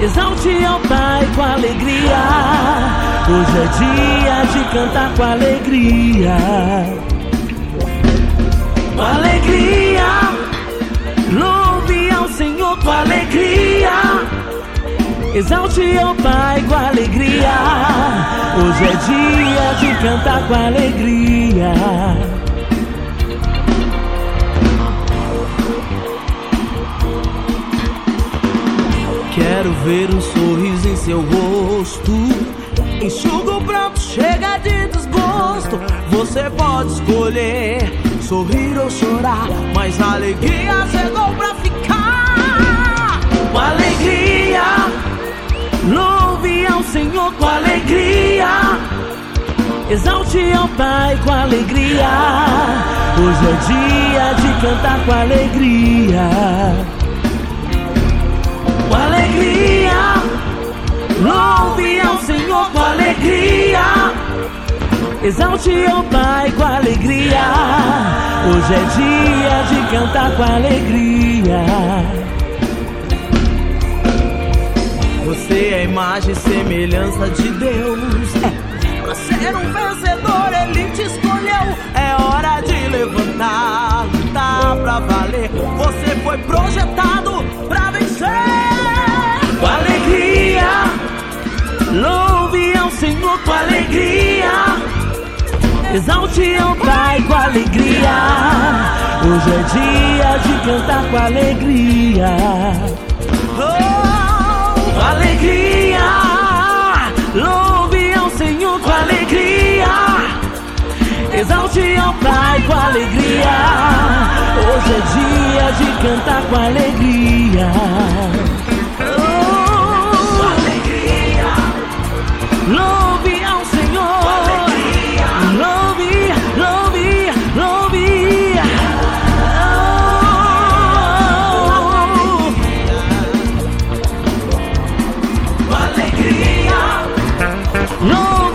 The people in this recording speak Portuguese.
Exalte ao Pai com alegria. Hoje é dia de cantar com alegria. Com alegria, louve ao Senhor com alegria. Exalte ao Pai com alegria. Hoje é dia de cantar com alegria. Quero ver um sorriso em seu rosto. Enxuga o pranto, chega de desgosto. Você pode escolher sorrir ou chorar, mas a alegria chegou pra ficar. Com alegria, louve ao Senhor com alegria. Exalte ao Pai com alegria. Hoje é dia de cantar com alegria. Com alegria, louve ao Senhor com alegria. Exalte ao Pai com alegria. Hoje é dia de cantar com alegria. Você é a imagem e semelhança de Deus. Pra ser um vencedor Ele te escolheu. É hora de levantar, lutar pra valer. Você foi projetado pra vencer. Com alegria, louve ao Senhor com alegria. Exalte ao Pai com alegria. Hoje é dia de cantar com alegria. Com alegria, louve ao Senhor com alegria. Exalte ao Pai com alegria. Hoje é dia de cantar com alegria. Louve ao Senhor com alegria. Louve, louve, louve. Com alegria. Louve.